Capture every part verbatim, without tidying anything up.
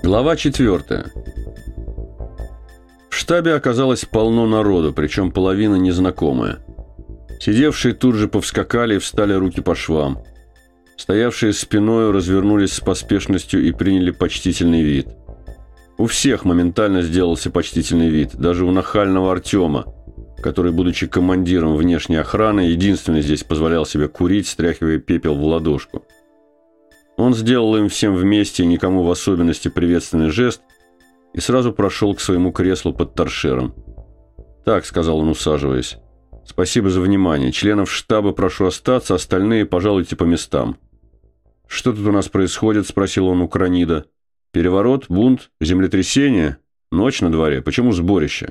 Глава четвертая. В штабе оказалось полно народу, причем половина незнакомая. Сидевшие тут же повскакали и встали руки по швам. Стоявшие спиною развернулись с поспешностью и приняли почтительный вид. У всех моментально сделался почтительный вид, даже у нахального Артема, который, будучи командиром внешней охраны, единственный здесь позволял себе курить, стряхивая пепел в ладошку. Он сделал им всем вместе, никому в особенности, приветственный жест и сразу прошел к своему креслу под торшером. «Так», — сказал он, усаживаясь, — «спасибо за внимание. Членов штаба прошу остаться, остальные пожалуйте по местам». «Что тут у нас происходит?» — спросил он у Кранида. «Переворот? Бунт? Землетрясение? Ночь на дворе? Почему сборище?»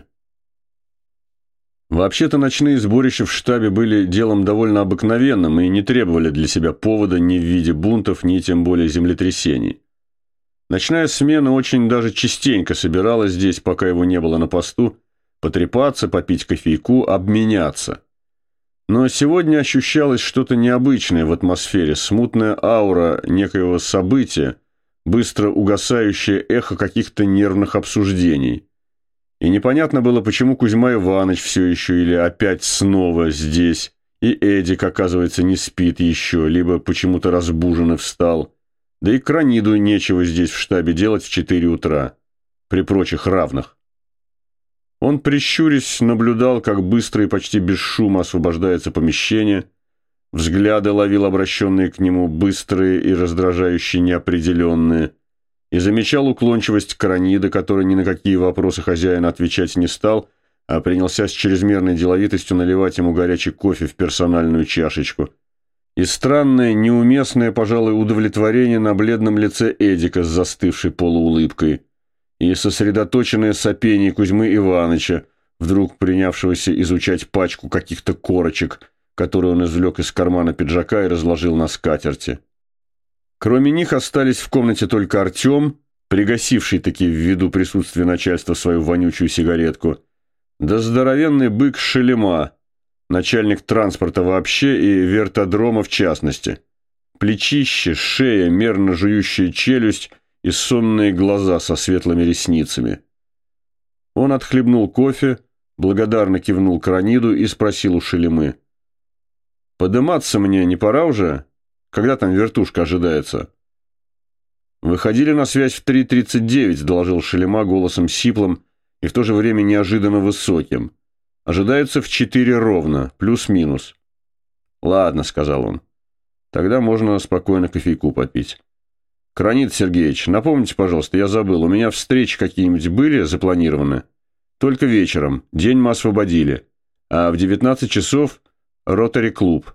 Вообще-то ночные сборища в штабе были делом довольно обыкновенным и не требовали для себя повода ни в виде бунтов, ни тем более землетрясений. Ночная смена очень даже частенько собиралась здесь, пока его не было на посту, потрепаться, попить кофейку, обменяться. Но сегодня ощущалось что-то необычное в атмосфере, смутная аура некоего события, быстро угасающее эхо каких-то нервных обсуждений. И непонятно было, почему Кузьма Иванович все еще или опять снова здесь, и Эдик, оказывается, не спит еще, либо почему-то разбуженно встал. Да и Краниду нечего здесь в штабе делать в четыре утра, при прочих равных. Он, прищурясь, наблюдал, как быстро и почти без шума освобождается помещение, взгляды ловил обращенные к нему, быстрые и раздражающие неопределенные, и замечал уклончивость Кранида, который ни на какие вопросы хозяина отвечать не стал, а принялся с чрезмерной деловитостью наливать ему горячий кофе в персональную чашечку. И странное, неуместное, пожалуй, удовлетворение на бледном лице Эдика с застывшей полуулыбкой, и сосредоточенное сопение Кузьмы Ивановича, вдруг принявшегося изучать пачку каких-то корочек, которую он извлек из кармана пиджака и разложил на скатерти. Кроме них остались в комнате только Артем, пригасивший таки ввиду присутствия начальства свою вонючую сигаретку, да здоровенный бык Шелема, начальник транспорта вообще и вертодрома в частности. Плечище, шея, мерно жующая челюсть и сонные глаза со светлыми ресницами. Он отхлебнул кофе, благодарно кивнул Краниду и спросил у Шелемы: «Подыматься мне не пора уже? Когда там вертушка ожидается?» «Выходили на связь в три тридцать девять», — доложил Шелема голосом сиплым и в то же время неожиданно высоким. «Ожидается в четыре ровно, плюс-минус». «Ладно», — сказал он. «Тогда можно спокойно кофейку попить». «Кранид Сергеевич, напомните, пожалуйста, я забыл, у меня встречи какие-нибудь были запланированы?» «Только вечером, день мы освободили, а в девятнадцать часов ротари-клуб».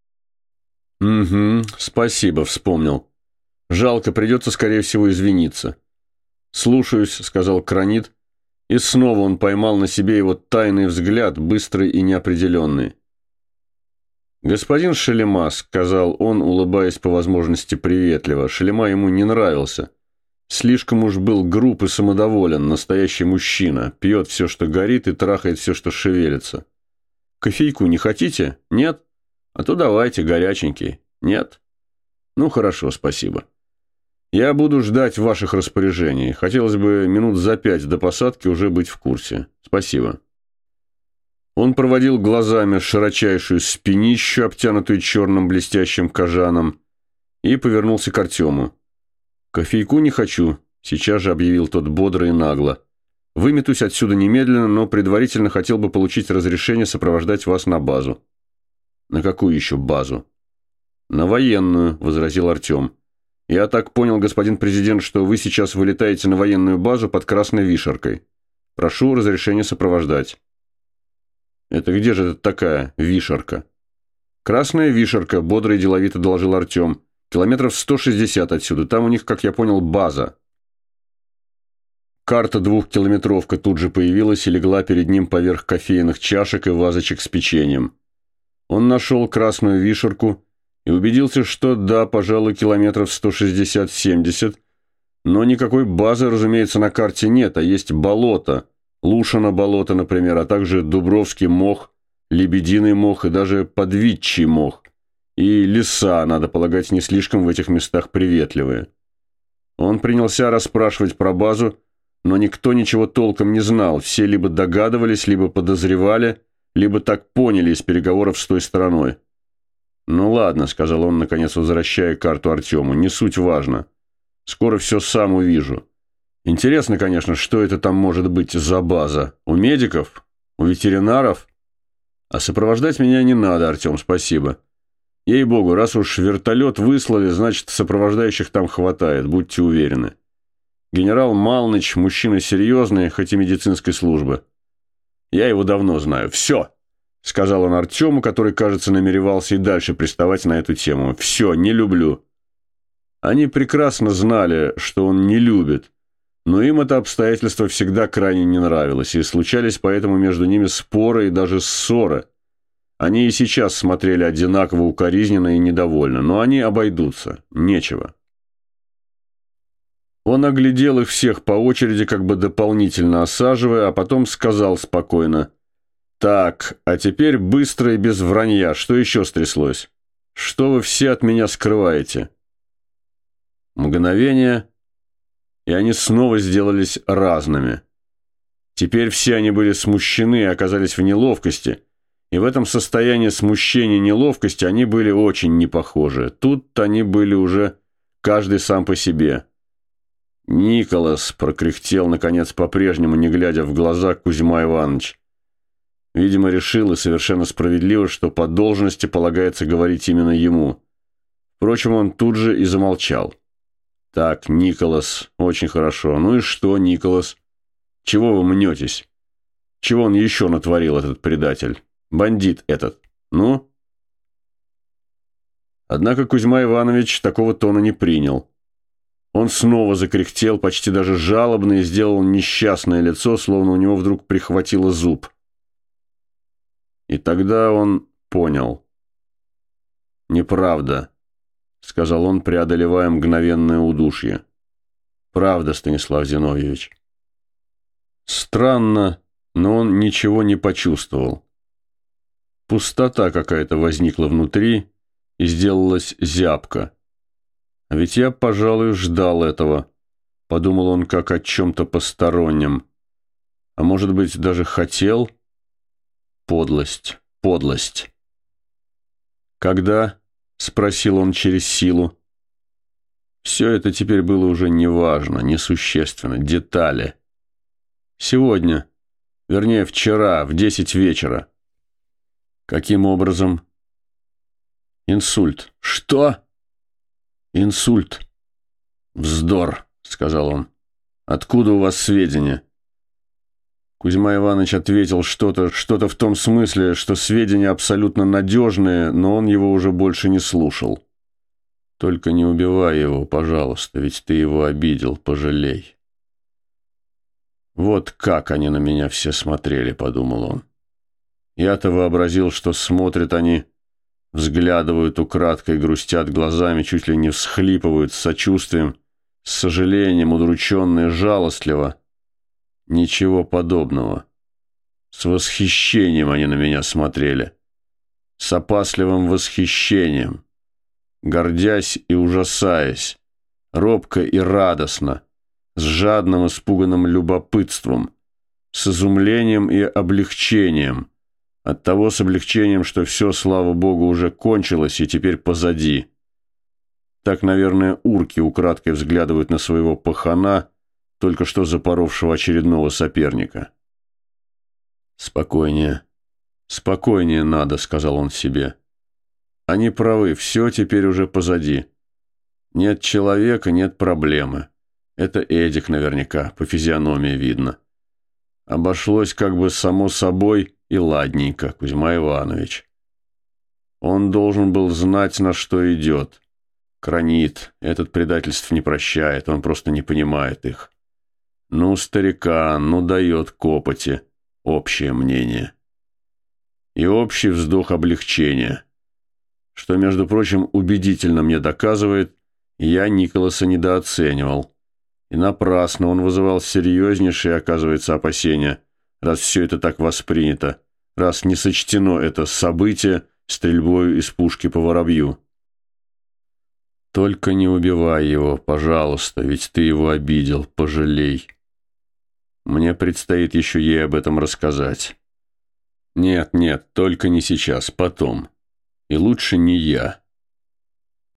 «Угу, спасибо, вспомнил. Жалко, придется, скорее всего, извиниться». «Слушаюсь», — сказал Кранид, и снова он поймал на себе его тайный взгляд, быстрый и неопределенный. «Господин Шелема», — сказал он, улыбаясь по возможности приветливо. Шелема ему не нравился. Слишком уж был груб и самодоволен, настоящий мужчина, пьет все, что горит, и трахает все, что шевелится. «Кофейку не хотите? Нет? А то давайте, горяченький. Нет? Ну, хорошо, спасибо. Я буду ждать ваших распоряжений. Хотелось бы минут за пять до посадки уже быть в курсе. Спасибо». Он проводил глазами широчайшую спинищу, обтянутую черным блестящим кожаном, и повернулся к Артему. «Кофейку не хочу», — сейчас же объявил тот бодро и нагло. «Выметусь отсюда немедленно, но предварительно хотел бы получить разрешение сопровождать вас на базу». «На какую еще базу?» «На военную», — возразил Артем. «Я так понял, господин президент, что вы сейчас вылетаете на военную базу под Красной Вишеркой. Прошу разрешения сопровождать». «Это где же это такая Вишерка?» «Красная Вишерка», — бодро и деловито доложил Артем. «Километров сто шестьдесят отсюда. Там у них, как я понял, база». Карта двухкилометровка тут же появилась и легла перед ним поверх кофейных чашек и вазочек с печеньем. Он нашел Красную Вишерку и убедился, что да, пожалуй, километров сто шестьдесят-семьдесят, но никакой базы, разумеется, на карте нет, а есть болото. Лушино болото, например, а также Дубровский мох, Лебединый мох и даже Подвидчий мох. И леса, надо полагать, не слишком в этих местах приветливые. Он принялся расспрашивать про базу, но никто ничего толком не знал. Все либо догадывались, либо подозревали, либо так поняли из переговоров с той стороной. «Ну ладно», — сказал он, наконец возвращая карту Артему, — «не суть важно. Скоро все сам увижу. Интересно, конечно, что это там может быть за база? У медиков? У ветеринаров? А сопровождать меня не надо, Артем, спасибо. Ей-богу, раз уж вертолет выслали, значит, сопровождающих там хватает, будьте уверены. Генерал Малныч мужчина серьезный, хоть и медицинской службы. Я его давно знаю. Все!» — сказал он Артему, который, кажется, намеревался и дальше приставать на эту тему. «Все, не люблю». Они прекрасно знали, что он не любит, но им это обстоятельство всегда крайне не нравилось, и случались поэтому между ними споры и даже ссоры. Они и сейчас смотрели одинаково укоризненно и недовольно, но они обойдутся, нечего. Он оглядел их всех по очереди, как бы дополнительно осаживая, а потом сказал спокойно: «Так, а теперь быстро и без вранья, что еще стряслось? Что вы все от меня скрываете?» Мгновение, и они снова сделались разными. Теперь все они были смущены и оказались в неловкости, и в этом состоянии смущения и неловкости они были очень не похожи. Тут они были уже каждый сам по себе. «Николас», — прокряхтел, наконец, по-прежнему, не глядя в глаза, Кузьма Иванович. Видимо, решил, и совершенно справедливо, что по должности полагается говорить именно ему. Впрочем, он тут же и замолчал. «Так, Николас, очень хорошо. Ну и что, Николас? Чего вы мнетесь? Чего он еще натворил, этот предатель? Бандит этот. Ну?» Однако Кузьма Иванович такого тона не принял. Он снова закряхтел, почти даже жалобно, и сделал несчастное лицо, словно у него вдруг прихватило зуб. И тогда он понял. «Неправда», — сказал он, преодолевая мгновенное удушье. «Правда, Станислав Зиновьевич». Странно, но он ничего не почувствовал. Пустота какая-то возникла внутри и сделалась зябко. «А ведь я, пожалуй, ждал этого», — подумал он как о чем-то постороннем. «А может быть, даже хотел?» Подлость, подлость. «Когда?» — спросил он через силу. Все это теперь было уже неважно, несущественно, детали. «Сегодня, вернее, вчера, в десять вечера». «Каким образом?» «Инсульт». «Что?» «Инсульт». «Вздор», — сказал он. «Откуда у вас сведения?» Кузьма Иванович ответил что-то, что-то в том смысле, что сведения абсолютно надежные, но он его уже больше не слушал. «Только не убивай его, пожалуйста, ведь ты его обидел, пожалей». «Вот как они на меня все смотрели», — подумал он. «Я-то вообразил, что смотрят они, взглядывают украдкой, грустят глазами, чуть ли не всхлипывают с сочувствием, с сожалением, удрученно и жалостливо. Ничего подобного. С восхищением они на меня смотрели. С опасливым восхищением. Гордясь и ужасаясь. Робко и радостно. С жадным испуганным любопытством. С изумлением и облегчением. Оттого с облегчением, что все, слава богу, уже кончилось и теперь позади. Так, наверное, урки украдкой взглядывают на своего пахана, только что запоровшего очередного соперника. «Спокойнее, спокойнее надо», — сказал он себе. «Они правы, все теперь уже позади. Нет человека, нет проблемы. Это Эдик наверняка, по физиономии видно. Обошлось как бы само собой и ладненько, Кузьма Иванович. Он должен был знать, на что идет. Кранит, этот предательств не прощает, он просто не понимает их. Ну, старикан, ну дает копоти, общее мнение. И общий вздох облегчения, что, между прочим, убедительно мне доказывает, я Николаса недооценивал. И напрасно он вызывал серьезнейшие, оказывается, опасения, раз все это так воспринято, раз не сочтено это событие стрельбой из пушки по воробью. Только не убивай его, пожалуйста, ведь ты его обидел, пожалей. Мне предстоит еще ей об этом рассказать. Нет, нет, только не сейчас, потом. И лучше не я.